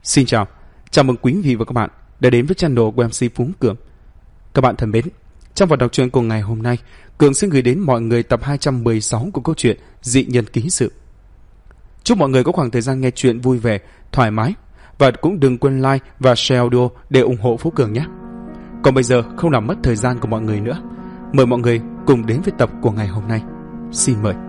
Xin chào mừng quý vị và các bạn đã đến với channel của MC Phú Cường. Các bạn thân mến, trong phần đọc truyện của ngày hôm nay, Cường xin gửi đến mọi người tập 216 của câu chuyện Dị Nhân Ký Sự. Chúc mọi người có khoảng thời gian nghe chuyện vui vẻ, thoải mái, và cũng đừng quên like và share audio để ủng hộ Phú Cường nhé. Còn bây giờ không làm mất thời gian của mọi người nữa, mời mọi người cùng đến với tập của ngày hôm nay. Xin mời.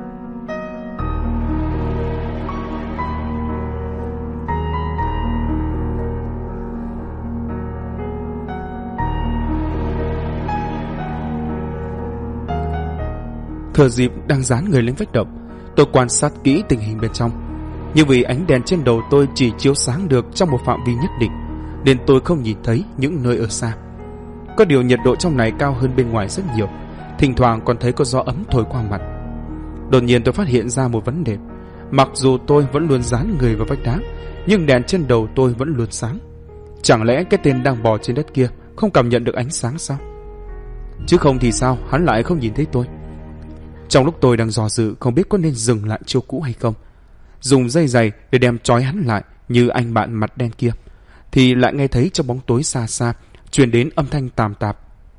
Thừa dịp đang dán người lên vách động, tôi quan sát kỹ tình hình bên trong. Nhưng vì ánh đèn trên đầu tôi chỉ chiếu sáng được trong một phạm vi nhất định, nên tôi không nhìn thấy những nơi ở xa. Có điều nhiệt độ trong này cao hơn bên ngoài rất nhiều, thỉnh thoảng còn thấy có gió ấm thổi qua mặt. Đột nhiên tôi phát hiện ra một vấn đề. Mặc dù tôi vẫn luôn dán người vào vách đá, nhưng đèn trên đầu tôi vẫn luôn sáng. Chẳng lẽ cái tên đang bò trên đất kia không cảm nhận được ánh sáng sao? Chứ không thì sao hắn lại không nhìn thấy tôi? Trong lúc tôi đang dò dự không biết có nên dừng lại chiêu cũ hay không, dùng dây giày để đem trói hắn lại như anh bạn mặt đen kia, thì lại nghe thấy trong bóng tối xa xa truyền đến âm thanh tàm tạp.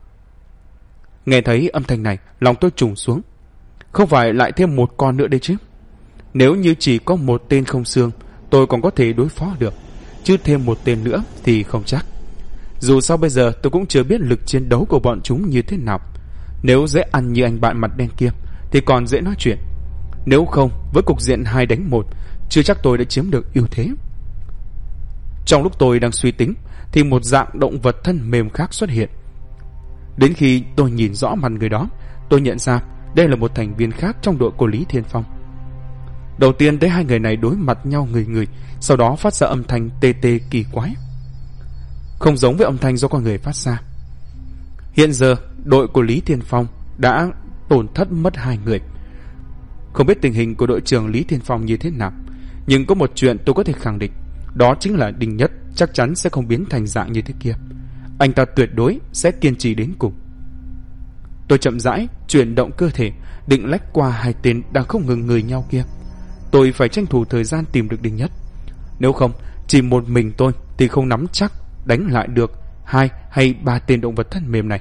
Nghe thấy âm thanh này, lòng tôi trùng xuống. Không phải lại thêm một con nữa đây chứ? Nếu như chỉ có một tên không xương, tôi còn có thể đối phó được, chứ thêm một tên nữa thì không chắc. Dù sao bây giờ tôi cũng chưa biết lực chiến đấu của bọn chúng như thế nào. Nếu dễ ăn như anh bạn mặt đen kia thì còn dễ nói chuyện. Nếu không, với cục diện 2 đánh 1, chưa chắc tôi đã chiếm được ưu thế. Trong lúc tôi đang suy tính thì một dạng động vật thân mềm khác xuất hiện. Đến khi tôi nhìn rõ mặt người đó, tôi nhận ra đây là một thành viên khác trong đội của Lý Thiên Phong. Đầu tiên thấy hai người này đối mặt nhau người, sau đó phát ra âm thanh tê tê kỳ quái, không giống với âm thanh do con người phát ra. Hiện giờ đội của Lý Thiên Phong đã tổn thất mất 2 người. Không biết tình hình của đội trưởng Lý Thiên Phong như thế nào, nhưng có một chuyện tôi có thể khẳng định, đó chính là Đinh Nhất chắc chắn sẽ không biến thành dạng như thế kia. Anh ta tuyệt đối sẽ kiên trì đến cùng. Tôi chậm rãi chuyển động cơ thể, định lách qua 2 tên đang không ngừng người nhau kia. Tôi phải tranh thủ thời gian tìm được Đinh Nhất. Nếu không, chỉ một mình tôi thì không nắm chắc đánh lại được 2 hay 3 tên động vật thân mềm này.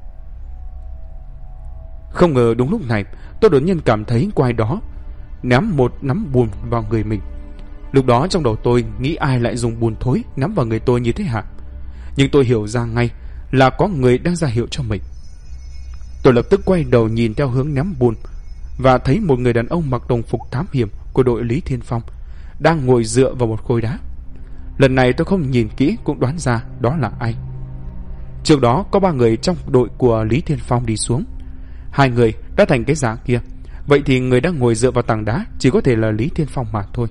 Không ngờ đúng lúc này, tôi đột nhiên cảm thấy có ai đó ném một nắm bùn vào người mình. Lúc đó trong đầu tôi nghĩ ai lại dùng bùn thối ném vào người tôi như thế hả? Nhưng tôi hiểu ra ngay là có người đang ra hiệu cho mình. Tôi lập tức quay đầu nhìn theo hướng ném bùn và thấy một người đàn ông mặc đồng phục thám hiểm của đội Lý Thiên Phong đang ngồi dựa vào một khối đá. Lần này tôi không nhìn kỹ cũng đoán ra đó là ai. Trước đó có 3 người trong đội của Lý Thiên Phong đi xuống. 2 người đã thành cái dạng kia, vậy thì người đang ngồi dựa vào tảng đá chỉ có thể là Lý Thiên Phong mà thôi.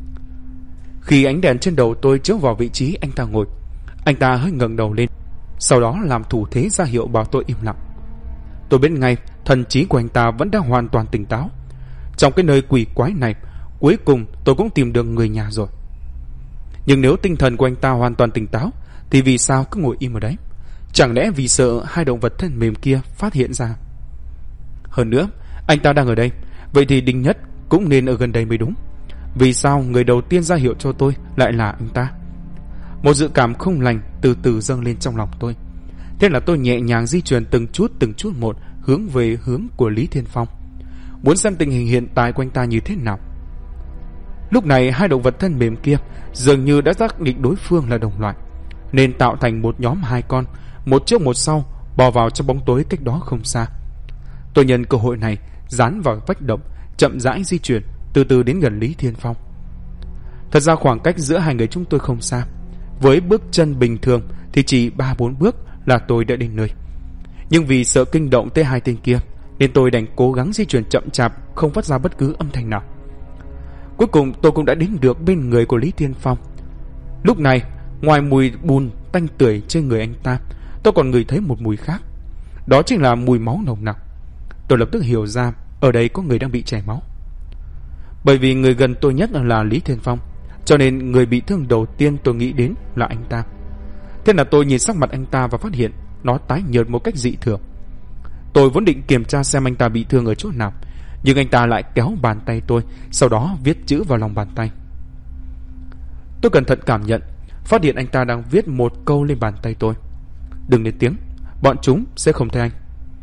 Khi ánh đèn trên đầu tôi chiếu vào vị trí anh ta ngồi, anh ta hơi ngẩng đầu lên, sau đó làm thủ thế ra hiệu bảo tôi im lặng. Tôi biết ngay thần trí của anh ta vẫn đang hoàn toàn tỉnh táo. Trong cái nơi quỷ quái này, cuối cùng tôi cũng tìm được người nhà rồi. Nhưng nếu tinh thần của anh ta hoàn toàn tỉnh táo thì vì sao cứ ngồi im ở đấy? Chẳng lẽ vì sợ 2 động vật thân mềm kia phát hiện ra? Hơn nữa, anh ta đang ở đây, vậy thì Đinh Nhất cũng nên ở gần đây mới đúng. Vì sao người đầu tiên ra hiệu cho tôi lại là anh ta? Một dự cảm không lành từ từ dâng lên trong lòng tôi. Thế là tôi nhẹ nhàng di chuyển từng chút một hướng về hướng của Lý Thiên Phong, muốn xem tình hình hiện tại của anh ta như thế nào. Lúc này 2 động vật thân mềm kia dường như đã xác định đối phương là đồng loại, nên tạo thành một nhóm 2 con, một trước một sau bò vào trong bóng tối cách đó không xa. Tôi nhân cơ hội này dán vào vách động, chậm rãi di chuyển, từ từ đến gần Lý Thiên Phong. Thật ra khoảng cách giữa 2 người chúng tôi không xa. Với bước chân bình thường thì chỉ 3-4 bước là tôi đã đến nơi. Nhưng vì sợ kinh động tới 2 tên kia, nên tôi đành cố gắng di chuyển chậm chạp, không phát ra bất cứ âm thanh nào. Cuối cùng tôi cũng đã đến được bên người của Lý Thiên Phong. Lúc này, ngoài mùi bùn tanh tưởi trên người anh ta, tôi còn ngửi thấy một mùi khác. Đó chính là mùi máu nồng nặc. Tôi lập tức hiểu ra ở đây có người đang bị chảy máu. Bởi vì người gần tôi nhất là Lý Thiên Phong, cho nên người bị thương đầu tiên tôi nghĩ đến là anh ta. Thế là tôi nhìn sắc mặt anh ta và phát hiện nó tái nhợt một cách dị thường. Tôi vốn định kiểm tra xem anh ta bị thương ở chỗ nào, nhưng anh ta lại kéo bàn tay tôi, sau đó viết chữ vào lòng bàn tay. Tôi cẩn thận cảm nhận, phát hiện anh ta đang viết một câu lên bàn tay tôi. Đừng lên tiếng, bọn chúng sẽ không thấy anh.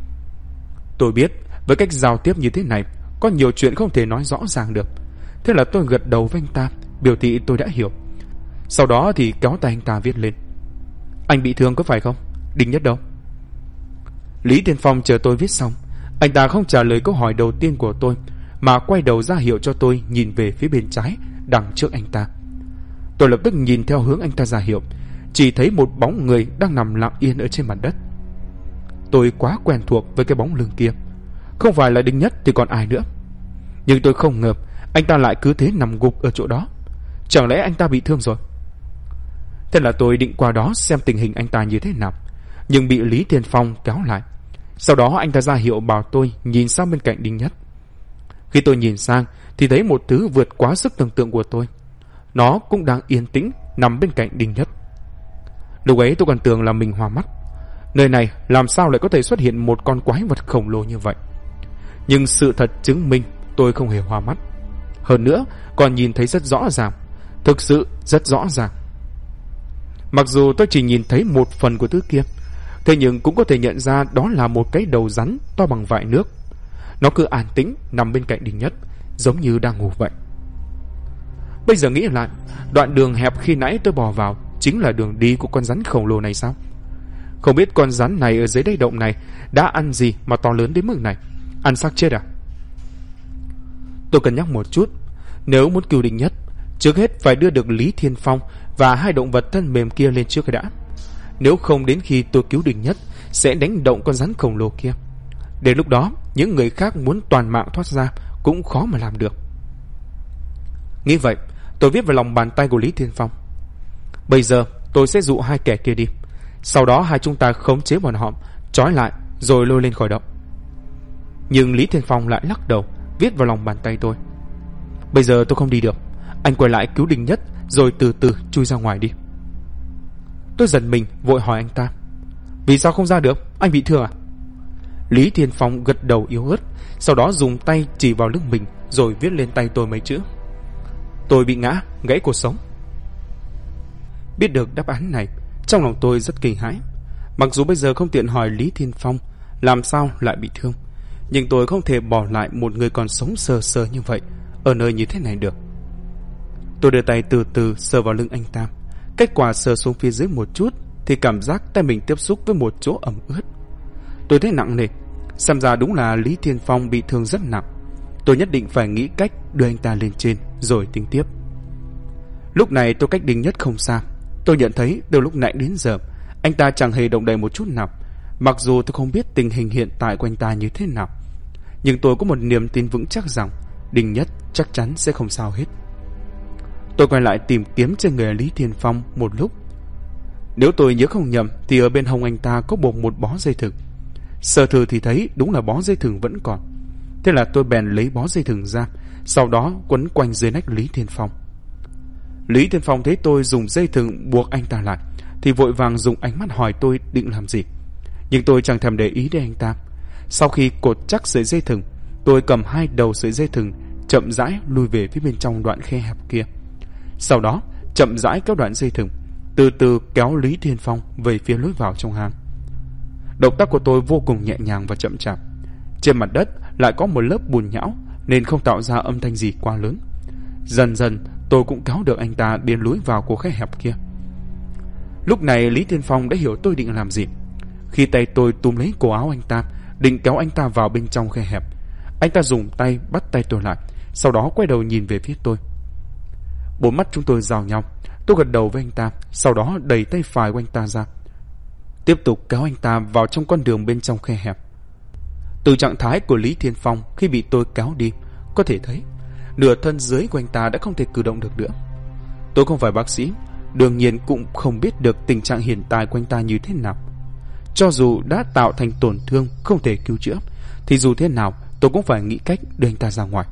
Tôi biết với cách giao tiếp như thế này có nhiều chuyện không thể nói rõ ràng được. Thế là tôi gật đầu với anh ta, biểu thị tôi đã hiểu. Sau đó thì kéo tay anh ta viết lên. Anh bị thương có phải không? Đinh Nhất đâu? Lý Thiên Phong chờ tôi viết xong, anh ta không trả lời câu hỏi đầu tiên của tôi, mà quay đầu ra hiệu cho tôi nhìn về phía bên trái, đằng trước anh ta. Tôi lập tức nhìn theo hướng anh ta ra hiệu, chỉ thấy một bóng người đang nằm lặng yên ở trên mặt đất. Tôi quá quen thuộc với cái bóng lưng kia, không phải là Đinh Nhất thì còn ai nữa. Nhưng tôi không ngờ anh ta lại cứ thế nằm gục ở chỗ đó. Chẳng lẽ anh ta bị thương rồi? Thế là tôi định qua đó xem tình hình anh ta như thế nào, nhưng bị Lý Thiên Phong kéo lại. Sau đó anh ta ra hiệu bảo tôi nhìn sang bên cạnh Đinh Nhất. Khi tôi nhìn sang thì thấy một thứ vượt quá sức tưởng tượng của tôi. Nó cũng đang yên tĩnh nằm bên cạnh Đinh Nhất. Lúc ấy tôi còn tưởng là mình hoa mắt. Nơi này làm sao lại có thể xuất hiện một con quái vật khổng lồ như vậy? Nhưng sự thật chứng minh tôi không hề hoa mắt. Hơn nữa còn nhìn thấy rất rõ ràng, thực sự rất rõ ràng. Mặc dù tôi chỉ nhìn thấy một phần của thứ kia, thế nhưng cũng có thể nhận ra đó là một cái đầu rắn to bằng vại nước. Nó cứ an tĩnh nằm bên cạnh Đinh Nhất, giống như đang ngủ vậy. Bây giờ nghĩ lại, đoạn đường hẹp khi nãy tôi bò vào chính là đường đi của con rắn khổng lồ này sao? Không biết con rắn này ở dưới đáy động này đã ăn gì mà to lớn đến mức này? Ăn xác chết à? Tôi cân nhắc một chút. Nếu muốn cứu Đinh Nhất, trước hết phải đưa được Lý Thiên Phong và hai động vật thân mềm kia lên trước cái đã. Nếu không đến khi tôi cứu Đinh Nhất sẽ đánh động con rắn khổng lồ kia. Đến lúc đó những người khác muốn toàn mạng thoát ra cũng khó mà làm được. Nghĩ vậy, tôi viết vào lòng bàn tay của Lý Thiên Phong. Bây giờ tôi sẽ dụ hai kẻ kia đi, sau đó hai chúng ta khống chế bọn họ, trói lại rồi lôi lên khỏi động. Nhưng Lý Thiên Phong lại lắc đầu, viết vào lòng bàn tay tôi. Bây giờ tôi không đi được, anh quay lại cứu Đinh Nhất rồi từ từ chui ra ngoài đi. Tôi giật mình vội hỏi anh ta, vì sao không ra được, anh bị thương à? Lý Thiên Phong gật đầu yếu ớt, sau đó dùng tay chỉ vào lưng mình rồi viết lên tay tôi mấy chữ: tôi bị ngã, gãy cột sống. Biết được đáp án này, trong lòng tôi rất kinh hãi. Mặc dù bây giờ không tiện hỏi Lý Thiên Phong làm sao lại bị thương, nhưng tôi không thể bỏ lại một người còn sống sờ sờ như vậy ở nơi như thế này được. Tôi đưa tay từ từ sờ vào lưng anh ta. Kết quả sờ xuống phía dưới một chút thì cảm giác tay mình tiếp xúc với một chỗ ẩm ướt. Tôi thấy nặng nề, xem ra đúng là Lý Thiên Phong bị thương rất nặng. Tôi nhất định phải nghĩ cách đưa anh ta lên trên rồi tính tiếp. Lúc này tôi cách Đinh Nhất không xa. Tôi nhận thấy từ lúc nãy đến giờ anh ta chẳng hề động đậy một chút nào. Mặc dù tôi không biết tình hình hiện tại của anh ta như thế nào, nhưng tôi có một niềm tin vững chắc rằng Đinh Nhất chắc chắn sẽ không sao hết. Tôi quay lại tìm kiếm trên người Lý Thiên Phong một lúc. Nếu tôi nhớ không nhầm thì ở bên hông anh ta có buộc một bó dây thừng. Sờ thử thì thấy đúng là bó dây thừng vẫn còn. Thế là tôi bèn lấy bó dây thừng ra, sau đó quấn quanh dưới nách Lý Thiên Phong. Lý Thiên Phong thấy tôi dùng dây thừng buộc anh ta lại thì vội vàng dùng ánh mắt hỏi tôi định làm gì. Nhưng tôi chẳng thèm để ý đến anh ta. Sau khi cột chắc sợi dây thừng, tôi cầm hai đầu sợi dây thừng chậm rãi lùi về phía bên trong đoạn khe hẹp kia. Sau đó chậm rãi kéo đoạn dây thừng, từ từ kéo Lý Thiên Phong về phía lối vào trong hang. Động tác của tôi vô cùng nhẹ nhàng và chậm chạp. Trên mặt đất lại có một lớp bùn nhão nên không tạo ra âm thanh gì quá lớn. Dần dần tôi cũng kéo được anh ta đến lối vào của khe hẹp kia. Lúc này Lý Thiên Phong đã hiểu tôi định làm gì. Khi tay tôi túm lấy cổ áo anh ta, định kéo anh ta vào bên trong khe hẹp, anh ta dùng tay bắt tay tôi lại, sau đó quay đầu nhìn về phía tôi. Bốn mắt chúng tôi giao nhau. Tôi gật đầu với anh ta, sau đó đẩy tay phải của anh ta ra, tiếp tục kéo anh ta vào trong con đường bên trong khe hẹp. Từ trạng thái của Lý Thiên Phong khi bị tôi kéo đi, có thể thấy nửa thân dưới của anh ta đã không thể cử động được nữa. Tôi không phải bác sĩ, đương nhiên cũng không biết được tình trạng hiện tại của anh ta như thế nào. Cho dù đã tạo thành tổn thương không thể cứu chữa, thì dù thế nào tôi cũng phải nghĩ cách đưa anh ta ra ngoài.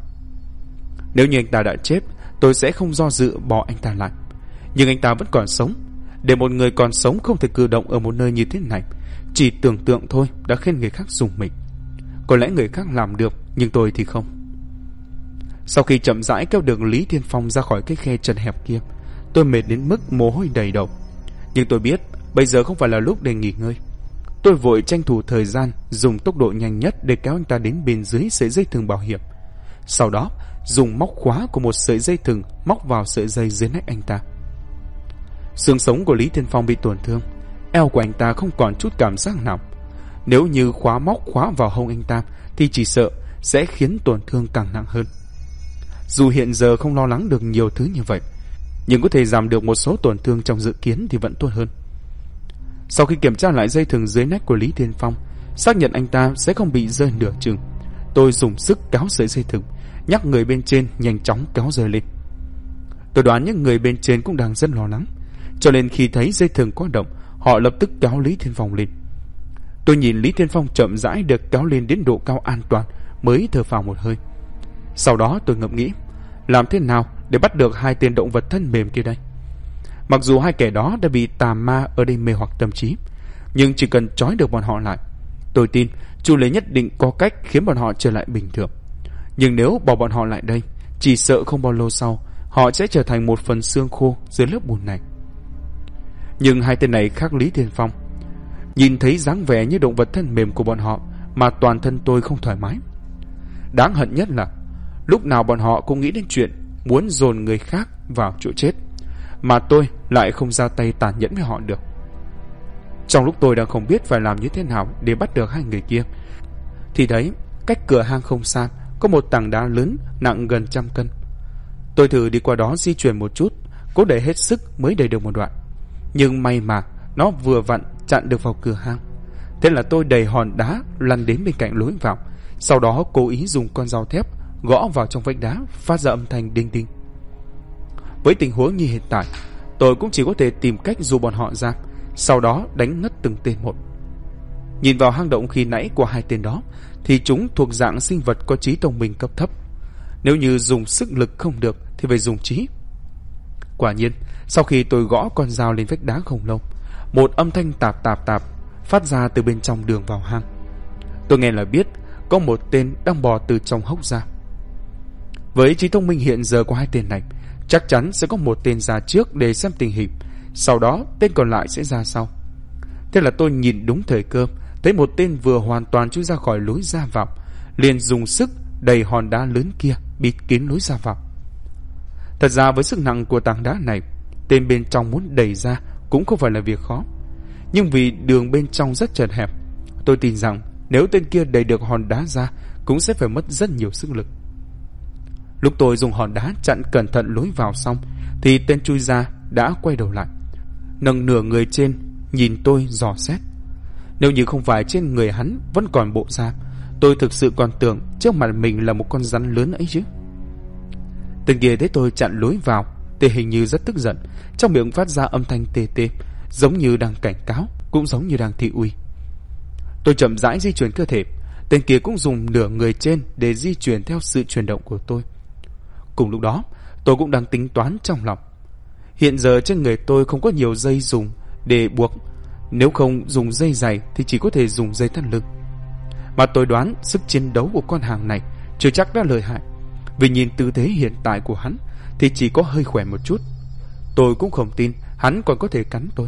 Nếu như anh ta đã chết, tôi sẽ không do dự bỏ anh ta lại. Nhưng anh ta vẫn còn sống. Để một người còn sống không thể cử động ở một nơi như thế này, chỉ tưởng tượng thôi đã khiến người khác rùng mình. Có lẽ người khác làm được, nhưng tôi thì không. Sau khi chậm rãi kéo được Lý Thiên Phong ra khỏi cái khe chân hẹp kia, Tôi mệt đến mức mồ hôi đầy đầu, nhưng tôi biết bây giờ không phải là lúc để nghỉ ngơi. Tôi vội tranh thủ thời gian, dùng tốc độ nhanh nhất để kéo anh ta đến bên dưới sợi dây thừng bảo hiểm. Sau đó dùng móc khóa của một sợi dây thừng móc vào sợi dây dưới nách anh ta. Xương sống của Lý Thiên Phong bị tổn thương, eo của anh ta không còn chút cảm giác nào. Nếu như móc khóa vào hông anh ta thì chỉ sợ sẽ khiến tổn thương càng nặng hơn. Dù hiện giờ không lo lắng được nhiều thứ như vậy, nhưng có thể giảm được một số tổn thương trong dự kiến thì vẫn tốt hơn. Sau khi kiểm tra lại dây thừng dưới nách của Lý Thiên Phong, xác nhận anh ta sẽ không bị rơi nửa chừng, tôi dùng sức kéo sợi dây thừng, nhắc người bên trên nhanh chóng kéo rơi lên. Tôi đoán những người bên trên cũng đang rất lo lắng, cho nên khi thấy dây thừng có động, họ lập tức kéo Lý Thiên Phong lên. Tôi nhìn Lý Thiên Phong chậm rãi được kéo lên đến độ cao an toàn mới thở phào một hơi. Sau đó tôi ngẫm nghĩ, làm thế nào để bắt được hai tên động vật thân mềm kia đây? Mặc dù hai kẻ đó đã bị tà ma ở đây mê hoặc tâm trí, nhưng chỉ cần trói được bọn họ lại, tôi tin Chu Lê nhất định có cách khiến bọn họ trở lại bình thường. Nhưng nếu bỏ bọn họ lại đây, chỉ sợ không bao lâu sau họ sẽ trở thành một phần xương khô dưới lớp bùn này. Nhưng hai tên này khác Lý Thiên Phong. Nhìn thấy dáng vẻ như động vật thân mềm của bọn họ mà toàn thân tôi không thoải mái. Đáng hận nhất là lúc nào bọn họ cũng nghĩ đến chuyện muốn dồn người khác vào chỗ chết, mà tôi lại không ra tay tàn nhẫn với họ được. Trong lúc tôi đang không biết phải làm như thế nào để bắt được hai người kia, thì thấy cách cửa hang không xa có một tảng đá lớn nặng gần 100 cân. Tôi thử đi qua đó di chuyển một chút, cố để hết sức mới đẩy được một đoạn, nhưng may mà nó vừa vặn chặn được vào cửa hang. Thế là tôi đẩy hòn đá lăn đến bên cạnh lối vào, sau đó cố ý dùng con dao thép gõ vào trong vách đá, phát ra âm thanh đinh đinh. Với tình huống như hiện tại, tôi cũng chỉ có thể tìm cách dụ bọn họ ra, sau đó đánh ngất từng tên một. Nhìn vào hang động khi nãy của hai tên đó, thì chúng thuộc dạng sinh vật có trí thông minh cấp thấp. Nếu như dùng sức lực không được thì phải dùng trí. Quả nhiên, sau khi tôi gõ con dao lên vách đá không lâu, một âm thanh tạp phát ra từ bên trong đường vào hang. Tôi nghe là biết có một tên đang bò từ trong hốc ra. Với trí thông minh hiện giờ của hai tên này, chắc chắn sẽ có một tên ra trước để xem tình hình, sau đó tên còn lại sẽ ra sau. Thế là tôi nhìn đúng thời cơ, thấy một tên vừa hoàn toàn chui ra khỏi lối ra vào, liền dùng sức đẩy hòn đá lớn kia bịt kín lối ra vào. Thật ra với sức nặng của tảng đá này, tên bên trong muốn đẩy ra cũng không phải là việc khó. Nhưng vì đường bên trong rất chật hẹp, tôi tin rằng nếu tên kia đẩy được hòn đá ra cũng sẽ phải mất rất nhiều sức lực. Lúc tôi dùng hòn đá chặn cẩn thận lối vào xong, thì tên chui ra đã quay đầu lại, nâng nửa người trên nhìn tôi dò xét. Nếu như không phải trên người hắn vẫn còn bộ da, tôi thực sự còn tưởng trước mặt mình là một con rắn lớn ấy chứ. Tên kia thấy tôi chặn lối vào thì hình như rất tức giận, trong miệng phát ra âm thanh tê tê, giống như đang cảnh cáo, cũng giống như đang thị uy. Tôi chậm rãi di chuyển cơ thể, tên kia cũng dùng nửa người trên để di chuyển theo sự chuyển động của tôi. Cùng lúc đó, tôi cũng đang tính toán trong lòng. Hiện giờ trên người tôi không có nhiều dây dùng để buộc, nếu không dùng dây dày thì chỉ có thể dùng dây thắt lưng. Mà tôi đoán sức chiến đấu của con hàng này chưa chắc đã lợi hại, vì nhìn tư thế hiện tại của hắn thì chỉ có hơi khỏe một chút. Tôi cũng không tin hắn còn có thể cắn tôi.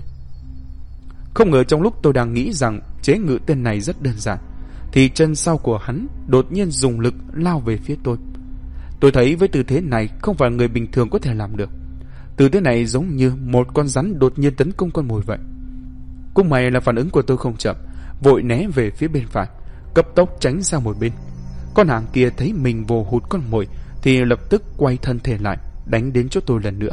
Không ngờ trong lúc tôi đang nghĩ rằng chế ngự tên này rất đơn giản, thì chân sau của hắn đột nhiên dùng lực lao về phía tôi. Tôi thấy với tư thế này không phải người bình thường có thể làm được. Tư thế này giống như một con rắn đột nhiên tấn công con mồi vậy. Cũng may là phản ứng của tôi không chậm, vội né về phía bên phải, cấp tốc tránh sang một bên. Con hàng kia thấy mình vồ hụt con mồi thì lập tức quay thân thể lại, đánh đến chỗ tôi lần nữa.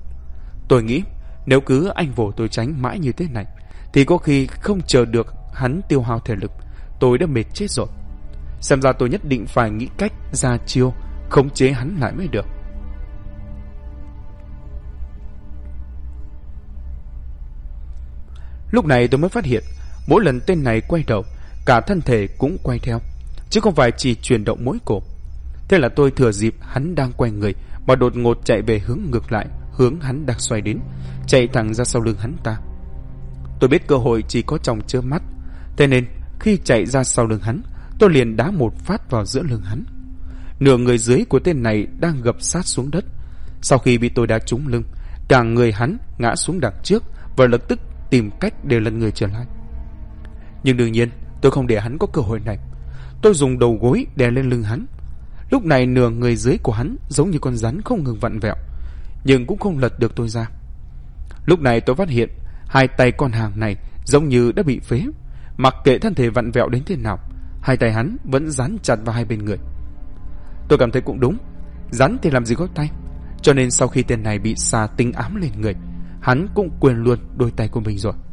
Tôi nghĩ nếu cứ anh vồ tôi tránh mãi như thế này thì có khi không chờ được hắn tiêu hao thể lực, tôi đã mệt chết rồi. Xem ra tôi nhất định phải nghĩ cách ra chiêu khống chế hắn lại mới được. Lúc này tôi mới phát hiện, mỗi lần tên này quay đầu, cả thân thể cũng quay theo, chứ không phải chỉ chuyển động mỗi cổ. Thế là tôi thừa dịp hắn đang quay người mà đột ngột chạy về hướng ngược lại, hướng hắn đang xoay đến, chạy thẳng ra sau lưng hắn ta. Tôi biết cơ hội chỉ có trong chớp mắt, thế nên khi chạy ra sau lưng hắn, tôi liền đá một phát vào giữa lưng hắn. Nửa người dưới của tên này đang gập sát xuống đất. Sau khi bị tôi đá trúng lưng, Cả người hắn ngã xuống đằng trước và lập tức tìm cách để lật người trở lại. Nhưng đương nhiên tôi không để hắn có cơ hội này. Tôi dùng đầu gối đè lên lưng hắn. Lúc này nửa người dưới của hắn giống như con rắn không ngừng vặn vẹo, nhưng cũng không lật được tôi ra. Lúc này tôi phát hiện hai tay con hàng này giống như đã bị phế. Mặc kệ thân thể vặn vẹo đến thế nào, hai tay hắn vẫn dán chặt vào hai bên người. Tôi cảm thấy cũng đúng, rắn thì làm gì có tay. Cho nên sau khi tên này bị xà tinh ám lên người, hắn cũng quên luôn đôi tay của mình rồi.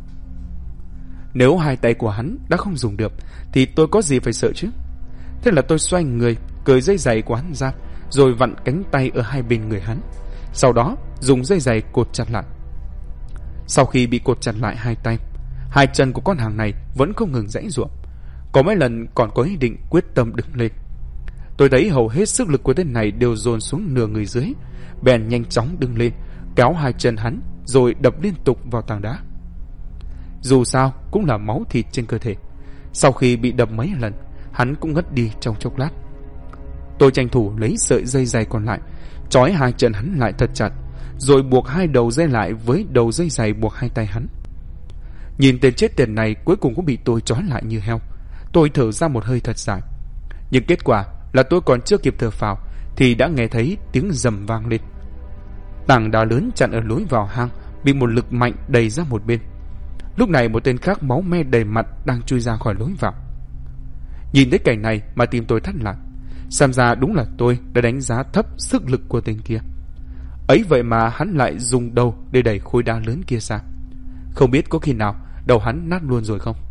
Nếu hai tay của hắn đã không dùng được thì tôi có gì phải sợ chứ. Thế là tôi xoay người, cởi dây giày của hắn ra, rồi vặn cánh tay ở hai bên người hắn. Sau đó dùng dây giày cột chặt lại. Sau khi bị cột chặt lại hai tay, hai chân của con hàng này vẫn không ngừng giãy giụa. Có mấy lần còn có ý định quyết tâm đứng lên. Tôi thấy hầu hết sức lực của tên này đều dồn xuống nửa người dưới, bèn nhanh chóng đứng lên, kéo hai chân hắn rồi đập liên tục vào tảng đá. Dù sao cũng là máu thịt trên cơ thể. Sau khi bị đập mấy lần, hắn cũng ngất đi trong chốc lát. Tôi tranh thủ lấy sợi dây giày còn lại, trói hai chân hắn lại thật chặt, rồi buộc hai đầu dây lại với đầu dây giày buộc hai tay hắn. Nhìn tên chết tiệt này cuối cùng cũng bị tôi trói lại như heo. Tôi thở ra một hơi thật dài. Nhưng kết quả là tôi còn chưa kịp thở phào thì đã nghe thấy tiếng rầm vang lên. Tảng đá lớn chặn ở lối vào hang bị một lực mạnh đẩy ra một bên. Lúc này một tên khác máu me đầy mặt đang chui ra khỏi lối vào. Nhìn thấy cảnh này mà tim tôi thắt lại. Xem ra đúng là tôi đã đánh giá thấp sức lực của tên kia. Ấy vậy mà hắn lại dùng đầu để đẩy khối đá lớn kia ra. Không biết có khi nào đầu hắn nát luôn rồi không?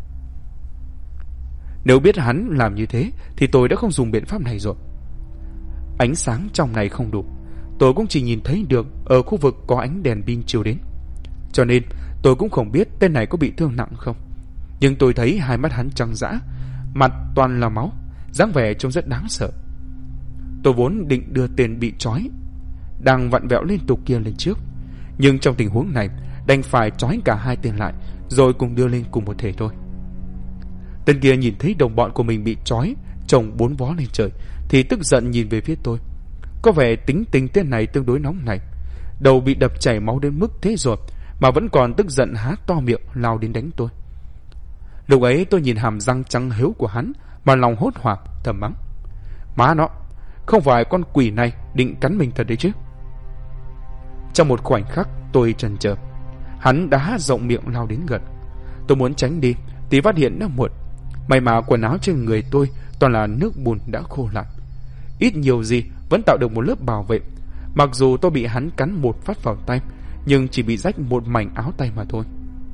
Nếu biết hắn làm như thế thì tôi đã không dùng biện pháp này rồi. Ánh sáng trong này không đủ, tôi cũng chỉ nhìn thấy được ở khu vực có ánh đèn pin chiếu đến. Cho nên tôi cũng không biết tên này có bị thương nặng không. Nhưng tôi thấy hai mắt hắn trắng dã, mặt toàn là máu, dáng vẻ trông rất đáng sợ. Tôi vốn định đưa tên bị trói đang vặn vẹo liên tục kia lên trước, nhưng trong tình huống này đành phải trói cả hai tên lại rồi cùng đưa lên cùng một thể thôi. Tên kia nhìn thấy đồng bọn của mình bị trói chồng bốn vó lên trời thì tức giận nhìn về phía tôi. Có vẻ tính tình tên này tương đối nóng này, đầu bị đập chảy máu đến mức thế rồi mà vẫn còn tức giận há to miệng lao đến đánh tôi. Lúc ấy tôi nhìn hàm răng trắng hiếu của hắn mà lòng hốt hoảng thầm mắng: má nó, không phải con quỷ này định cắn mình thật đấy chứ. Trong một khoảnh khắc tôi chần chờ, hắn đã há rộng miệng lao đến gần. Tôi muốn tránh đi thì phát hiện đã muộn. May mà quần áo trên người tôi toàn là nước bùn đã khô lại, ít nhiều gì vẫn tạo được một lớp bảo vệ. Mặc dù tôi bị hắn cắn một phát vào tay, nhưng chỉ bị rách một mảnh áo tay mà thôi.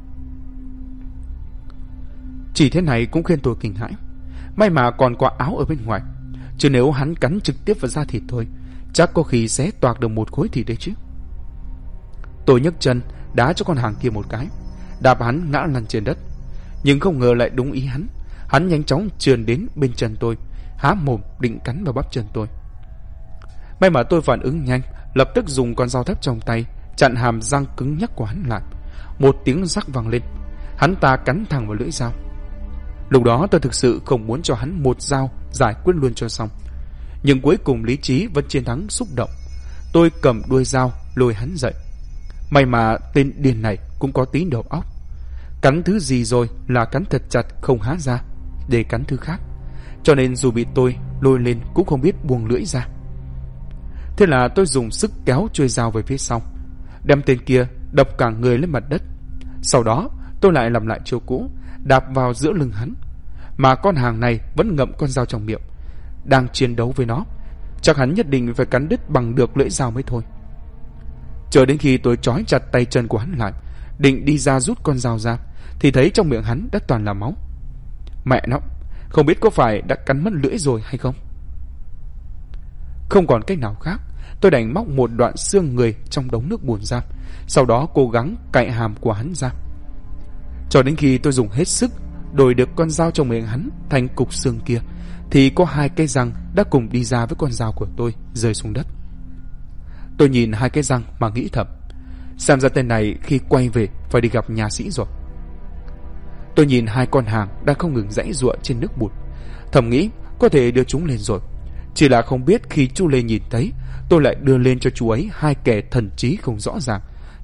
Chỉ thế này cũng khiến tôi kinh hãi. May mà còn có áo ở bên ngoài, chứ nếu hắn cắn trực tiếp vào da thịt tôi, chắc có khi xé toạc được một khối thịt đấy chứ. Tôi nhấc chân đá cho con hàng kia một cái, đạp hắn ngã lăn trên đất. Nhưng không ngờ lại đúng ý hắn. Hắn nhanh chóng trườn đến bên chân tôi, há mồm định cắn vào bắp chân tôi. May mà tôi phản ứng nhanh, lập tức dùng con dao thép trong tay chặn hàm răng cứng nhắc của hắn lại. Một tiếng rắc vang lên, hắn ta cắn thẳng vào lưỡi dao. Lúc đó tôi thực sự không muốn cho hắn một dao giải quyết luôn cho xong, nhưng cuối cùng lý trí vẫn chiến thắng xúc động. Tôi cầm đuôi dao lôi hắn dậy. May mà tên điên này cũng có tí đầu óc. Cắn thứ gì rồi là cắn thật chặt, không há ra để cắn thứ khác. Cho nên dù bị tôi lôi lên cũng không biết buông lưỡi ra. Thế là tôi dùng sức kéo chuôi dao về phía sau, đem tên kia đập cả người lên mặt đất. Sau đó tôi lại làm lại chiêu cũ, đạp vào giữa lưng hắn. Mà con hàng này vẫn ngậm con dao trong miệng, đang chiến đấu với nó. Chắc hắn nhất định phải cắn đứt bằng được lưỡi dao mới thôi. Chờ đến khi tôi trói chặt tay chân của hắn lại, định đi ra rút con dao ra, thì thấy trong miệng hắn đã toàn là máu. Mẹ nó, không biết có phải đã cắn mất lưỡi rồi hay không. Không còn cách nào khác, tôi đành móc một đoạn xương người trong đống nước bùn ra, sau đó cố gắng cạy hàm của hắn ra. Cho đến khi tôi dùng hết sức đổi được con dao trong miệng hắn thành cục xương kia, thì có hai cái răng đã cùng đi ra với con dao của tôi rơi xuống đất. Tôi nhìn hai cái răng mà nghĩ thầm, xem ra tên này khi quay về phải đi gặp nhà sĩ rồi. Tôi nhìn hai con hàng đang không ngừng giãy giụa trên nước bùn, thầm nghĩ có thể đưa chúng lên rồi. Chỉ là không biết khi chú Lê nhìn thấy, tôi lại đưa lên cho chú ấy hai kẻ thần trí không rõ ràng,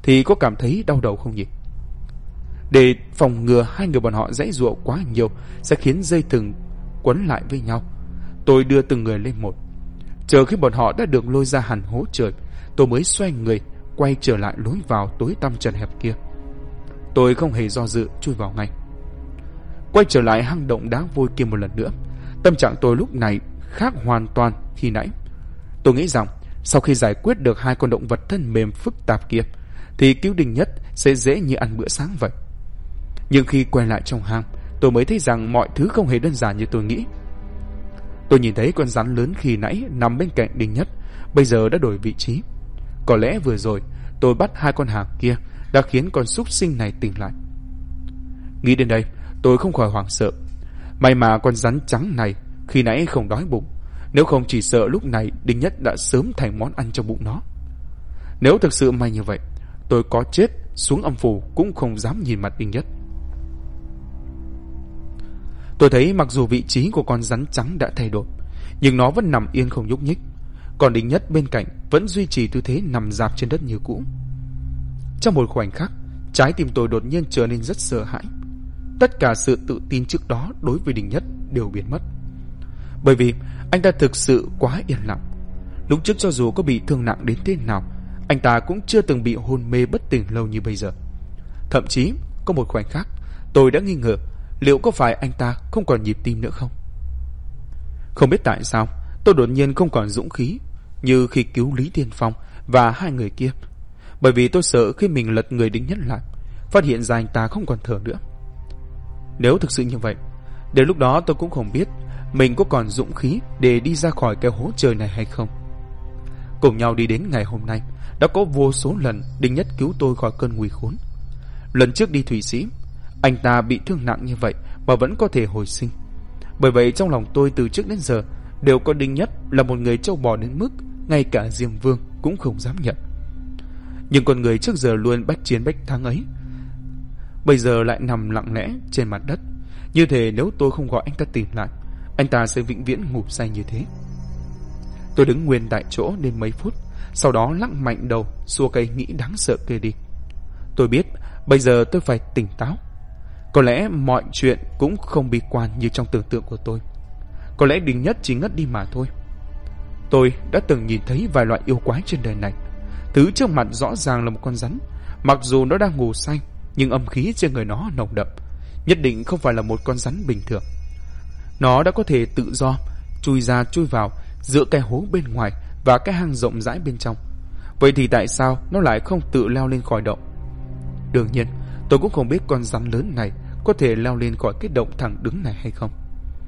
thì có cảm thấy đau đầu không nhỉ? Để phòng ngừa hai người bọn họ giãy giụa quá nhiều sẽ khiến dây thừng quấn lại với nhau, tôi đưa từng người lên một. Chờ khi bọn họ đã được lôi ra hẳn hố trời, tôi mới xoay người quay trở lại lối vào tối tăm chật hẹp kia. Tôi không hề do dự chui vào ngay. Quay trở lại hang động đá vôi kia một lần nữa, tâm trạng tôi lúc này khác hoàn toàn khi nãy. Tôi nghĩ rằng sau khi giải quyết được hai con động vật thân mềm phức tạp kia thì cứu Đinh Nhất sẽ dễ như ăn bữa sáng vậy. Nhưng khi quay lại trong hang, tôi mới thấy rằng mọi thứ không hề đơn giản như tôi nghĩ. Tôi nhìn thấy con rắn lớn khi nãy nằm bên cạnh Đinh Nhất bây giờ đã đổi vị trí. Có lẽ vừa rồi tôi bắt hai con hàng kia đã khiến con súc sinh này tỉnh lại. Nghĩ đến đây, tôi không khỏi hoảng sợ. May mà con rắn trắng này khi nãy không đói bụng, nếu không chỉ sợ lúc này Đinh Nhất đã sớm thành món ăn trong bụng nó. Nếu thực sự may như vậy, tôi có chết xuống âm phủ cũng không dám nhìn mặt Đinh Nhất. Tôi thấy mặc dù vị trí của con rắn trắng đã thay đổi, nhưng nó vẫn nằm yên không nhúc nhích, còn Đinh Nhất bên cạnh vẫn duy trì tư thế nằm rạp trên đất như cũ. Trong một khoảnh khắc, trái tim tôi đột nhiên trở nên rất sợ hãi. Tất cả sự tự tin trước đó đối với Đinh Nhất đều biến mất. Bởi vì anh ta thực sự quá yên lặng. Lúc trước cho dù có bị thương nặng đến thế nào, anh ta cũng chưa từng bị hôn mê bất tỉnh lâu như bây giờ. Thậm chí có một khoảnh khắc tôi đã nghi ngờ liệu có phải anh ta không còn nhịp tim nữa không. Không biết tại sao tôi đột nhiên không còn dũng khí như khi cứu Lý Tiên Phong và hai người kia, bởi vì tôi sợ khi mình lật người Đinh Nhất lại, phát hiện ra anh ta không còn thở nữa. Nếu thực sự như vậy, đến lúc đó tôi cũng không biết mình có còn dũng khí để đi ra khỏi cái hố trời này hay không. Cùng nhau đi đến ngày hôm nay, đã có vô số lần Đinh Nhất cứu tôi khỏi cơn nguy khốn. Lần trước đi Thụy Sĩ, anh ta bị thương nặng như vậy mà vẫn có thể hồi sinh. Bởi vậy trong lòng tôi từ trước đến giờ đều có Đinh Nhất là một người trâu bò đến mức ngay cả Diêm Vương cũng không dám nhận. Nhưng con người trước giờ luôn bách chiến bách thắng ấy bây giờ lại nằm lặng lẽ trên mặt đất, như thể nếu tôi không gọi anh ta tìm lại, anh ta sẽ vĩnh viễn ngủ say như thế. Tôi đứng nguyên tại chỗ đến mấy phút, sau đó lắc mạnh đầu xua cây nghĩ đáng sợ kia đi. Tôi biết bây giờ tôi phải tỉnh táo. Có lẽ mọi chuyện cũng không bi quan như trong tưởng tượng của tôi. Có lẽ Đinh Nhất chỉ ngất đi mà thôi. Tôi đã từng nhìn thấy vài loại yêu quái trên đời này. Thứ trước mặt rõ ràng là một con rắn, mặc dù nó đang ngủ say, nhưng âm khí trên người nó nồng đậm, nhất định không phải là một con rắn bình thường. Nó đã có thể tự do chui ra chui vào giữa cái hố bên ngoài và cái hang rộng rãi bên trong. Vậy thì tại sao nó lại không tự leo lên khỏi động? Đương nhiên tôi cũng không biết con rắn lớn này có thể leo lên khỏi cái động thẳng đứng này hay không.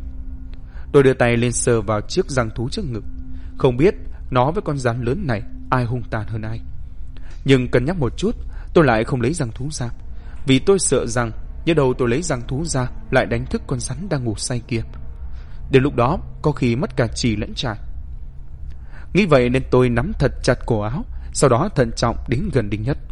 Tôi đưa tay lên sờ vào chiếc răng thú trước ngực, không biết nó với con rắn lớn này ai hung tàn hơn ai. Nhưng cân nhắc một chút, tôi lại không lấy răng thú ra, vì tôi sợ rằng nhỡ đầu tôi lấy răng thú ra lại đánh thức con rắn đang ngủ say kia. Đến lúc đó có khi mất cả chì lẫn chài. Nghĩ vậy nên tôi nắm thật chặt cổ áo, sau đó thận trọng đến gần Đinh Nhất.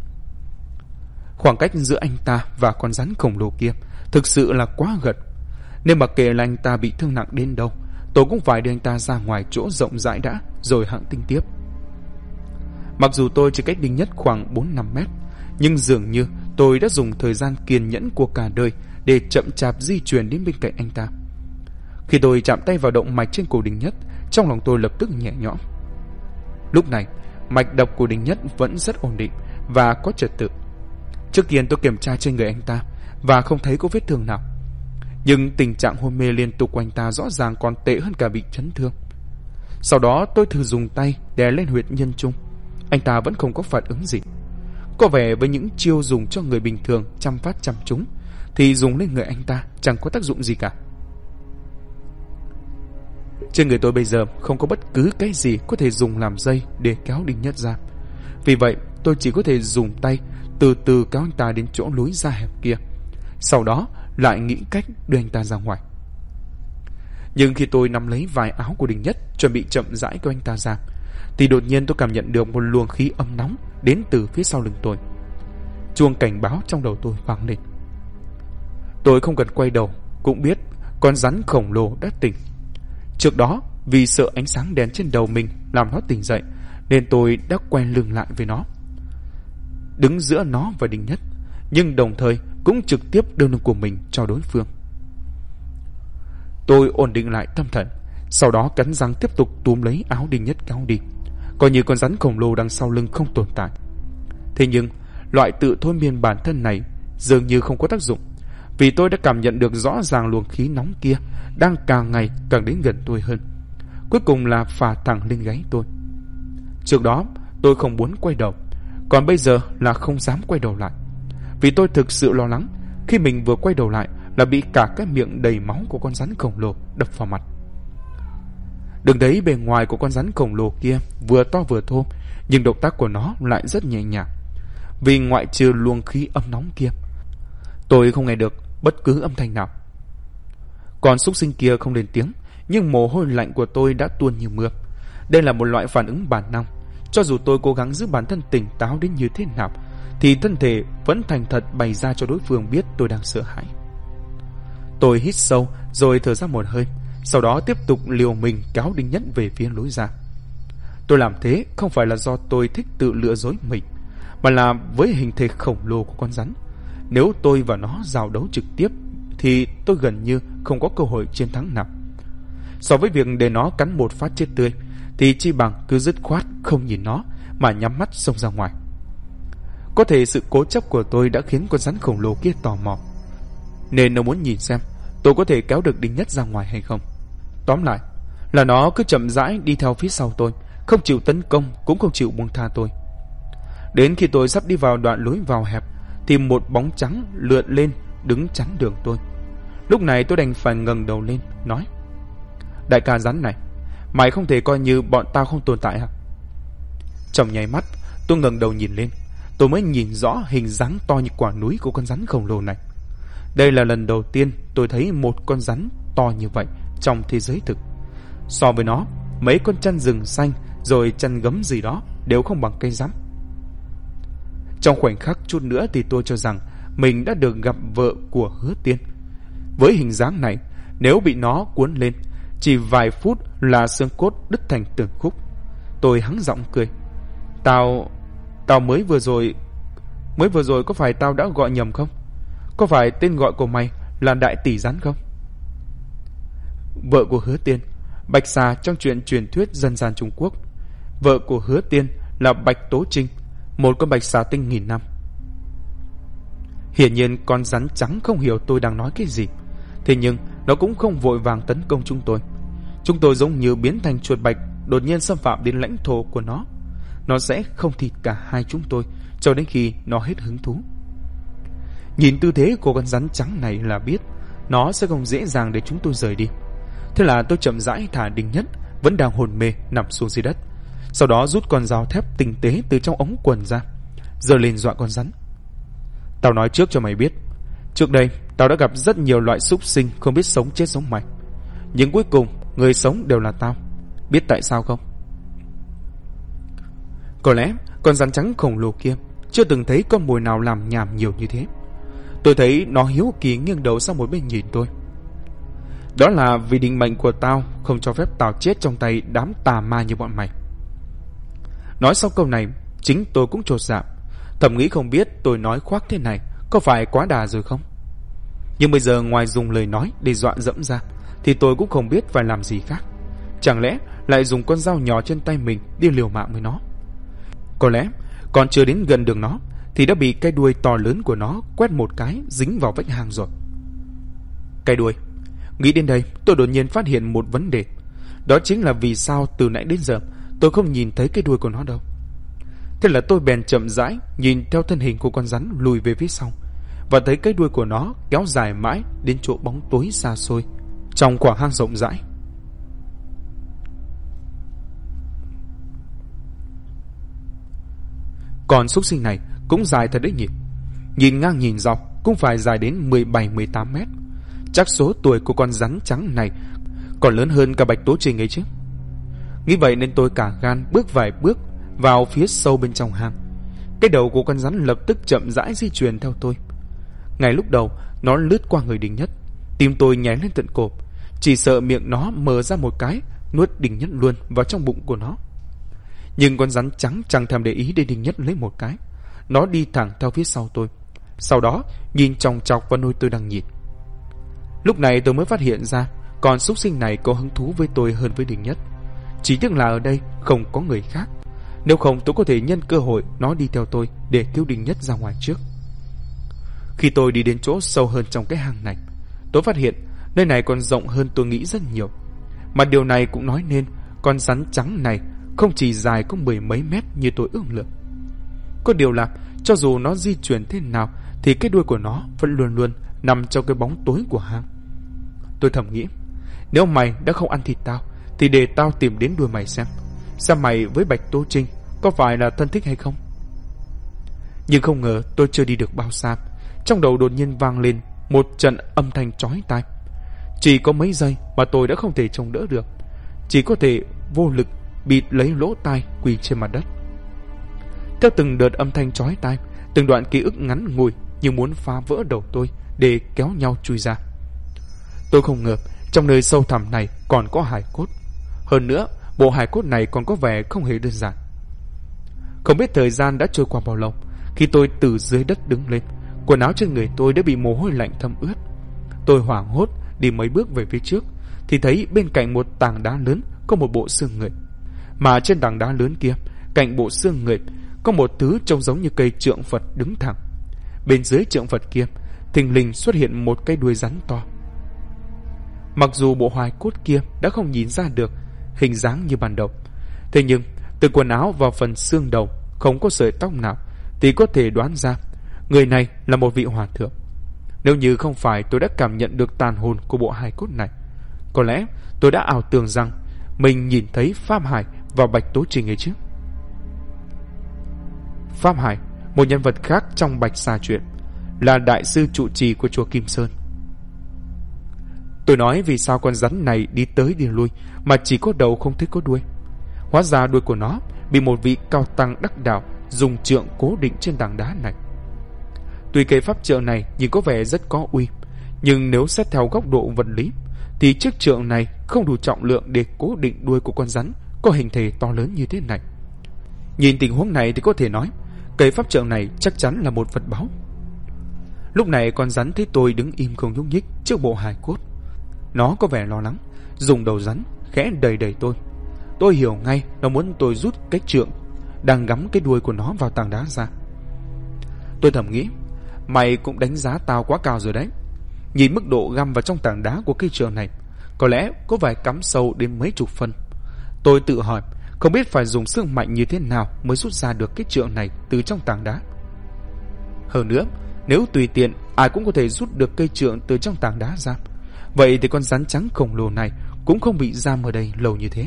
Khoảng cách giữa anh ta và con rắn khổng lồ kia thực sự là quá gần, nên mặc kệ là anh ta bị thương nặng đến đâu, tôi cũng phải đưa anh ta ra ngoài chỗ rộng rãi đã, rồi hãng tính tiếp. Mặc dù tôi chỉ cách Đinh Nhất khoảng 4-5 mét, nhưng dường như tôi đã dùng thời gian kiên nhẫn của cả đời để chậm chạp di chuyển đến bên cạnh anh ta. Khi tôi chạm tay vào động mạch trên cổ Đinh Nhất, trong lòng tôi lập tức nhẹ nhõm. Lúc này, mạch đập của Đinh Nhất vẫn rất ổn định và có trật tự. Trước tiên tôi kiểm tra trên người anh ta và không thấy có vết thương nào. Nhưng tình trạng hôn mê liên tục của anh ta rõ ràng còn tệ hơn cả bị chấn thương. Sau đó tôi thử dùng tay đè lên huyệt nhân trung. Anh ta vẫn không có phản ứng gì. Có vẻ với những chiêu dùng cho người bình thường trăm phát trăm trúng, thì dùng lên người anh ta chẳng có tác dụng gì cả. Trên người tôi bây giờ không có bất cứ cái gì có thể dùng làm dây để kéo Đinh Nhất ra. Vì vậy tôi chỉ có thể dùng tay từ từ kéo anh ta đến chỗ lối ra hẹp kia, sau đó lại nghĩ cách đưa anh ta ra ngoài. Nhưng khi tôi nắm lấy vài áo của Đinh Nhất chuẩn bị chậm rãi kéo anh ta ra, thì đột nhiên tôi cảm nhận được một luồng khí ấm nóng đến từ phía sau lưng tôi. Chuông cảnh báo trong đầu tôi vang lên. Tôi không cần quay đầu cũng biết con rắn khổng lồ đã tỉnh. Trước đó vì sợ ánh sáng đèn trên đầu mình làm nó tỉnh dậy, nên tôi đã quay lưng lại với nó. đứng giữa nó và Đinh Nhất, nhưng đồng thời cũng trực tiếp đưa lưng của mình cho đối phương. Tôi ổn định lại tâm thần, sau đó cắn răng tiếp tục túm lấy áo Đinh Nhất kéo đi, coi như con rắn khổng lồ đằng sau lưng không tồn tại. Thế nhưng loại tự thôi miên bản thân này dường như không có tác dụng, vì tôi đã cảm nhận được rõ ràng luồng khí nóng kia đang càng ngày càng đến gần tôi hơn, cuối cùng là phả thẳng lên gáy tôi. Trước đó tôi không muốn quay đầu, còn bây giờ là không dám quay đầu lại, vì tôi thực sự lo lắng khi mình vừa quay đầu lại là bị cả cái miệng đầy máu của con rắn khổng lồ đập vào mặt. Đừng thấy bề ngoài của con rắn khổng lồ kia vừa to vừa thô, nhưng động tác của nó lại rất nhẹ nhàng, vì ngoại trừ luồng khí âm nóng kia, tôi không nghe được bất cứ âm thanh nào. Con súc sinh kia không lên tiếng, nhưng mồ hôi lạnh của tôi đã tuôn như mưa. Đây là một loại phản ứng bản năng. Cho dù tôi cố gắng giữ bản thân tỉnh táo đến như thế nào, thì thân thể vẫn thành thật bày ra cho đối phương biết tôi đang sợ hãi. Tôi hít sâu rồi thở ra một hơi, sau đó tiếp tục liều mình kéo Đinh Nhất về phía lối ra. Tôi làm thế không phải là do tôi thích tự lừa dối mình, mà là với hình thể khổng lồ của con rắn, nếu tôi và nó giao đấu trực tiếp thì tôi gần như không có cơ hội chiến thắng nào. So với việc để nó cắn một phát chết tươi, thì chi bằng cứ dứt khoát không nhìn nó mà nhắm mắt xông ra ngoài. Có thể sự cố chấp của tôi đã khiến con rắn khổng lồ kia tò mò, nên nó muốn nhìn xem tôi có thể kéo được Đinh Nhất ra ngoài hay không. Tóm lại là nó cứ chậm rãi đi theo phía sau tôi, không chịu tấn công cũng không chịu buông tha tôi. Đến khi tôi sắp đi vào đoạn lối vào hẹp thì một bóng trắng lượn lên đứng chắn đường tôi. Lúc này tôi đành phải ngẩng đầu lên nói: "Đại ca rắn này, mày không thể coi như bọn tao không tồn tại hả?" Trong nháy mắt tôi ngẩng đầu nhìn lên, tôi mới nhìn rõ hình dáng to như quả núi của con rắn khổng lồ này. Đây là lần đầu tiên tôi thấy một con rắn to như vậy trong thế giới thực. So với nó, mấy con chăn rừng xanh rồi chăn gấm gì đó đều không bằng cây rắm. Trong khoảnh khắc chút nữa thì tôi cho rằng mình đã được gặp vợ của Hứa Tiên. Với hình dáng này, nếu bị nó cuốn lên, chỉ vài phút là xương cốt đứt thành từng khúc. Tôi hắng giọng cười: Tao mới vừa rồi có phải tao đã gọi nhầm không? Có phải tên gọi của mày là Đại Tỷ Rắn không?" Vợ của Hứa Tiên, Bạch Xà trong chuyện truyền thuyết dân gian Trung Quốc. Vợ của Hứa Tiên là Bạch Tố Trinh, một con bạch xà tinh nghìn năm. Hiển nhiên con rắn trắng không hiểu tôi đang nói cái gì, thế nhưng nó cũng không vội vàng tấn công chúng tôi. Chúng tôi giống như biến thành chuột bạch đột nhiên xâm phạm đến lãnh thổ của nó. Nó sẽ không thịt cả hai chúng tôi cho đến khi nó hết hứng thú. Nhìn tư thế của con rắn trắng này là biết nó sẽ không dễ dàng để chúng tôi rời đi. Thế là tôi chậm rãi thả Đinh Nhất vẫn đang hồn mê nằm xuống dưới đất, sau đó rút con dao thép tinh tế từ trong ống quần ra, giơ lên dọa con rắn: "Tao nói trước cho mày biết, trước đây tao đã gặp rất nhiều loại súc sinh không biết sống chết giống mày, nhưng cuối cùng người sống đều là tao. Biết tại sao không?" Có lẽ con rắn trắng khổng lồ kia chưa từng thấy con mồi nào làm nhảm nhiều như thế. Tôi thấy nó hiếu kỳ nghiêng đầu sang một bên nhìn tôi. "Đó là vì định mệnh của tao không cho phép tao chết trong tay đám tà ma như bọn mày." Nói xong câu này, chính tôi cũng chột dạ, thầm nghĩ không biết tôi nói khoác thế này có phải quá đà rồi không. Nhưng bây giờ ngoài dùng lời nói để dọa dẫm ra, thì tôi cũng không biết phải làm gì khác. Chẳng lẽ lại dùng con dao nhỏ trên tay mình đi liều mạng với nó? Có lẽ còn chưa đến gần được nó thì đã bị cái đuôi to lớn của nó quét một cái dính vào vách hang rồi. Cái đuôi. Nghĩ đến đây, tôi đột nhiên phát hiện một vấn đề. Đó chính là vì sao từ nãy đến giờ tôi không nhìn thấy cái đuôi của nó đâu. Thế là tôi bèn chậm rãi nhìn theo thân hình của con rắn lùi về phía sau, và thấy cái đuôi của nó kéo dài mãi đến chỗ bóng tối xa xôi trong khoảng hang rộng rãi. Con súc sinh này cũng dài thật đấy nhỉ. Nhìn ngang nhìn dọc cũng phải dài đến 17-18 mét. Chắc số tuổi của con rắn trắng này còn lớn hơn cả Bạch Tố Trinh ấy chứ. Nghĩ vậy nên tôi cả gan bước vài bước vào phía sâu bên trong hang. Cái đầu của con rắn lập tức chậm rãi di chuyển theo tôi. Ngay lúc đầu nó lướt qua người Đinh Nhất, tim tôi nháy lên tận cổ, chỉ sợ miệng nó mở ra một cái nuốt Đinh Nhất luôn vào trong bụng của nó. Nhưng con rắn trắng chẳng thèm để ý đến Đinh Nhất lấy một cái. nó đi thẳng theo phía sau tôi. Sau đó nhìn chòng chọc vào nơi tôi đang nhìn. Lúc này tôi mới phát hiện ra con súc sinh này có hứng thú với tôi hơn với Đinh Nhất. Chỉ tiếc là ở đây không có người khác. Nếu không tôi có thể nhân cơ hội nó đi theo tôi để cứu Đinh Nhất ra ngoài trước. Khi tôi đi đến chỗ sâu hơn trong cái hang này, tôi phát hiện nơi này còn rộng hơn tôi nghĩ rất nhiều. Mà điều này cũng nói nên con rắn trắng này không chỉ dài có 10 mấy mét như tôi ước lượng. Có điều là cho dù nó di chuyển thế nào thì cái đuôi của nó vẫn luôn luôn nằm trong cái bóng tối của hang. Tôi thầm nghĩ, nếu mày đã không ăn thịt tao thì để tao tìm đến đuôi mày xem mày với Bạch Tố Trinh có phải là thân thích hay không. Nhưng không ngờ tôi chưa đi được bao xa, trong đầu đột nhiên vang lên một trận âm thanh chói tai. Chỉ có mấy giây mà tôi đã không thể chống đỡ được, chỉ có thể vô lực bịt lấy lỗ tai quỳ trên mặt đất. Theo từng đợt âm thanh chói tai, từng đoạn ký ức ngắn ngủi như muốn phá vỡ đầu tôi để kéo nhau chui ra. Tôi không ngờ trong nơi sâu thẳm này còn có hài cốt. Hơn nữa, bộ hài cốt này còn có vẻ không hề đơn giản. Không biết thời gian đã trôi qua bao lâu, khi tôi từ dưới đất đứng lên, quần áo trên người tôi đã bị mồ hôi lạnh thấm ướt. Tôi hoảng hốt đi mấy bước về phía trước thì thấy bên cạnh một tảng đá lớn có một bộ xương người. Mà trên tảng đá lớn kia, cạnh bộ xương người, có một thứ trông giống như cây trượng Phật đứng thẳng. Bên dưới trượng Phật kia thình lình xuất hiện một cái đuôi rắn to. Mặc dù bộ hài cốt kia đã không nhìn ra được hình dáng như ban đầu, thế nhưng từ quần áo và phần xương đầu không có sợi tóc nào thì có thể đoán ra người này là một vị hòa thượng. Nếu như không phải tôi đã cảm nhận được tàn hồn của bộ hài cốt này, có lẽ tôi đã ảo tưởng rằng mình nhìn thấy Pháp Hải và Bạch Tố Trinh ấy chứ. Pháp Hải, một nhân vật khác trong Bạch Xà truyện, là đại sư trụ trì của chùa Kim Sơn. Tôi nói vì sao con rắn này đi tới đi lui mà chỉ có đầu không thấy có đuôi. Hóa ra đuôi của nó bị một vị cao tăng đắc đạo dùng trượng cố định trên tảng đá này. Tuy cây pháp trượng này nhìn có vẻ rất có uy, nhưng nếu xét theo góc độ vật lý thì chiếc trượng này không đủ trọng lượng để cố định đuôi của con rắn có hình thể to lớn như thế này. Nhìn tình huống này thì có thể nói cây pháp trượng này chắc chắn là một vật báu. Lúc này con rắn thấy tôi đứng im không nhúc nhích trước bộ hài cốt. Nó có vẻ lo lắng, dùng đầu rắn khẽ đẩy đẩy tôi. Tôi hiểu ngay nó muốn tôi rút cái trượng đang gắm cái đuôi của nó vào tảng đá ra. Tôi thầm nghĩ, mày cũng đánh giá tao quá cao rồi đấy. Nhìn mức độ găm vào trong tảng đá của cây trượng này, có lẽ có vài cắm sâu đến mấy chục phân. Tôi tự hỏi, không biết phải dùng sức mạnh như thế nào mới rút ra được cái trượng này từ trong tảng đá. Hơn nữa, nếu tùy tiện ai cũng có thể rút được cây trượng từ trong tảng đá ra, vậy thì con rắn trắng khổng lồ này cũng không bị giam ở đây lâu như thế.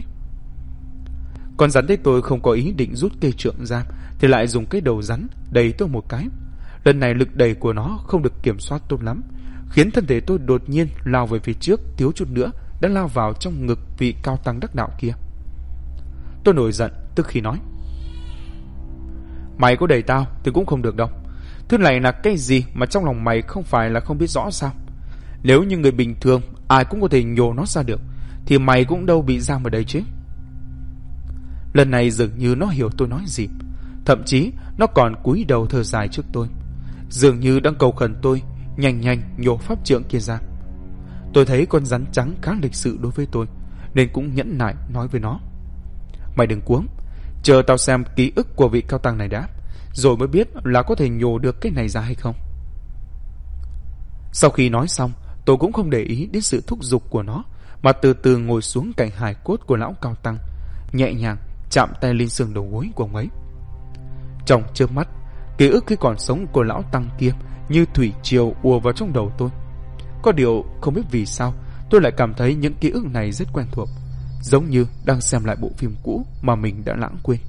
Con rắn thấy tôi không có ý định rút cây trượng ra thì lại dùng cái đầu rắn đẩy tôi một cái. Lần này lực đẩy của nó không được kiểm soát tốt lắm, khiến thân thể tôi đột nhiên lao về phía trước, thiếu chút nữa đã lao vào trong ngực vị cao tăng đắc đạo kia. Tôi nổi giận tức khi nói, mày có đẩy tao thì cũng không được đâu. Thứ này là cái gì mà trong lòng mày không phải là không biết rõ sao? Nếu như người bình thường ai cũng có thể nhổ nó ra được thì mày cũng đâu bị giam ở đây chứ. Lần này dường như nó hiểu tôi nói gì, thậm chí nó còn cúi đầu thở dài trước tôi, dường như đang cầu khẩn tôi nhanh nhanh nhổ pháp trượng kia ra. Tôi thấy con rắn trắng khá lịch sự đối với tôi, nên cũng nhẫn nại nói với nó, mày đừng cuống, chờ tao xem ký ức của vị cao tăng này đã, rồi mới biết là có thể nhổ được cái này ra hay không. Sau khi nói xong, tôi cũng không để ý đến sự thúc giục của nó, mà từ từ ngồi xuống cạnh hài cốt của lão cao tăng, nhẹ nhàng chạm tay lên xương đầu gối của ông ấy. Trong chớp mắt, ký ức khi còn sống của lão tăng kia như thủy triều ùa vào trong đầu tôi. Có điều không biết vì sao tôi lại cảm thấy những ký ức này rất quen thuộc, giống như đang xem lại bộ phim cũ mà mình đã lãng quên.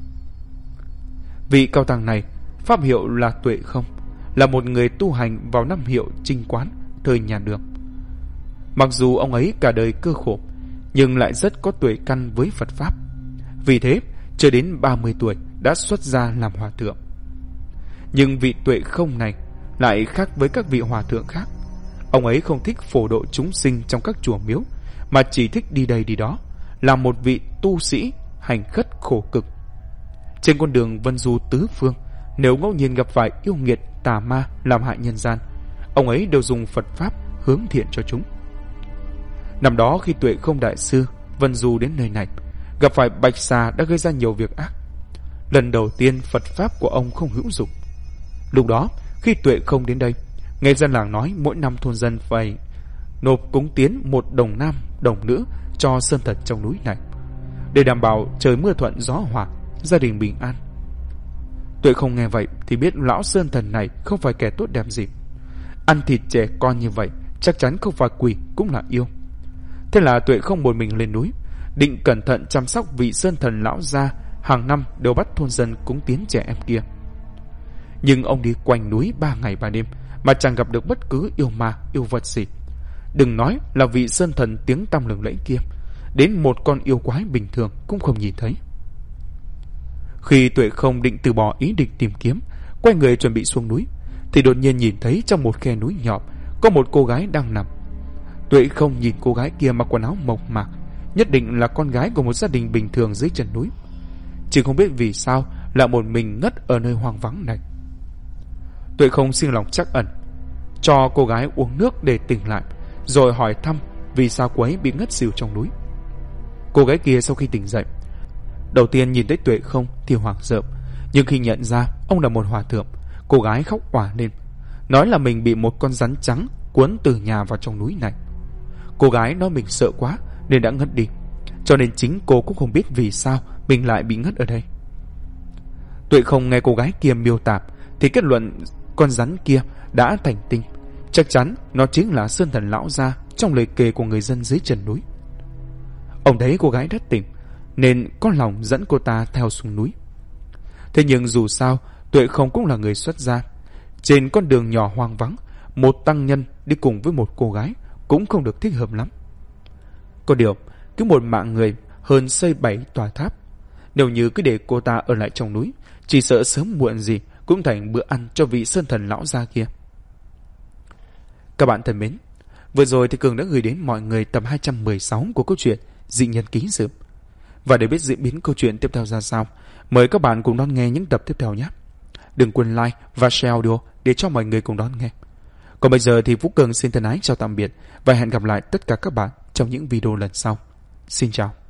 Vị cao tăng này pháp hiệu là Tuệ Không, là một người tu hành vào năm hiệu Trinh Quán thời nhà Đường. Mặc dù ông ấy cả đời cơ khổ, nhưng lại rất có tuệ căn với Phật pháp. Vì thế, chưa đến 30 tuổi đã xuất gia làm hòa thượng. Nhưng vị Tuệ Không này lại khác với các vị hòa thượng khác. Ông ấy không thích phổ độ chúng sinh trong các chùa miếu, mà chỉ thích đi đây đi đó, là một vị tu sĩ hành khất khổ cực. Trên con đường vân du tứ phương, nếu ngẫu nhiên gặp phải yêu nghiệt tà ma làm hại nhân gian, ông ấy đều dùng Phật Pháp hướng thiện cho chúng. Năm đó khi Tuệ Không đại sư vân du đến nơi này, gặp phải Bạch Xà đã gây ra nhiều việc ác. Lần đầu tiên Phật Pháp của ông không hữu dụng. Lúc đó khi Tuệ Không đến đây, nghe dân làng nói mỗi năm thôn dân phải nộp cúng tiến một đồng nam đồng nữ cho sơn thần trong núi này, để đảm bảo trời mưa thuận gió hòa, gia đình bình an. Tuệ Không nghe vậy thì biết lão sơn thần này không phải kẻ tốt đẹp gì. Ăn thịt trẻ con như vậy chắc chắn không phải quỷ cũng là yêu. Thế là Tuệ Không một mình lên núi, định cẩn thận chăm sóc vị sơn thần lão gia hàng năm đều bắt thôn dân cúng tiến trẻ em kia. Nhưng ông đi quanh núi 3 ngày 3 đêm mà chẳng gặp được bất cứ yêu ma yêu vật gì. Đừng nói là vị sơn thần tiếng tăm lừng lẫy kia, đến một con yêu quái bình thường cũng không nhìn thấy. Khi Tuệ Không định từ bỏ ý định tìm kiếm, quay người chuẩn bị xuống núi, thì đột nhiên nhìn thấy trong một khe núi nhỏ có một cô gái đang nằm. Tuệ Không nhìn cô gái kia mặc quần áo mộc mạc, nhất định là con gái của một gia đình bình thường dưới chân núi, chỉ không biết vì sao lại một mình ngất ở nơi hoang vắng này. Tuệ Không xin lòng trắc ẩn, cho cô gái uống nước để tỉnh lại, rồi hỏi thăm vì sao cô ấy bị ngất xỉu trong núi. Cô gái kia sau khi tỉnh dậy, đầu tiên nhìn thấy Tuệ Không thì hoảng sợ, nhưng khi nhận ra ông là một hòa thượng, cô gái khóc òa lên, nói là mình bị một con rắn trắng cuốn từ nhà vào trong núi này. Cô gái nói mình sợ quá nên đã ngất đi, cho nên chính cô cũng không biết vì sao mình lại bị ngất ở đây. Tuệ Không nghe cô gái kia miêu tả thì kết luận con rắn kia đã thành tinh, chắc chắn nó chính là sơn thần lão gia trong lời kể của người dân dưới chân núi. Ông thấy cô gái rất tỉnh nên có lòng dẫn cô ta theo xuống núi. Thế nhưng dù sao Tuệ Không cũng là người xuất gia, trên con đường nhỏ hoang vắng, một tăng nhân đi cùng với một cô gái cũng không được thích hợp lắm. Có điều cứ một mạng người hơn xây 7 tòa tháp, nếu như cứ để cô ta ở lại trong núi, chỉ sợ sớm muộn gì cũng thành bữa ăn cho vị sơn thần lão gia kia. Các bạn thân mến, vừa rồi thì Cường đã gửi đến mọi người tập 216 của câu chuyện Dị Nhân Ký Sự. Và để biết diễn biến câu chuyện tiếp theo ra sao, mời các bạn cùng đón nghe những tập tiếp theo nhé. Đừng quên like và share audio để cho mọi người cùng đón nghe. Còn bây giờ thì Phú Cường xin thân ái chào tạm biệt và hẹn gặp lại tất cả các bạn trong những video lần sau. Xin chào.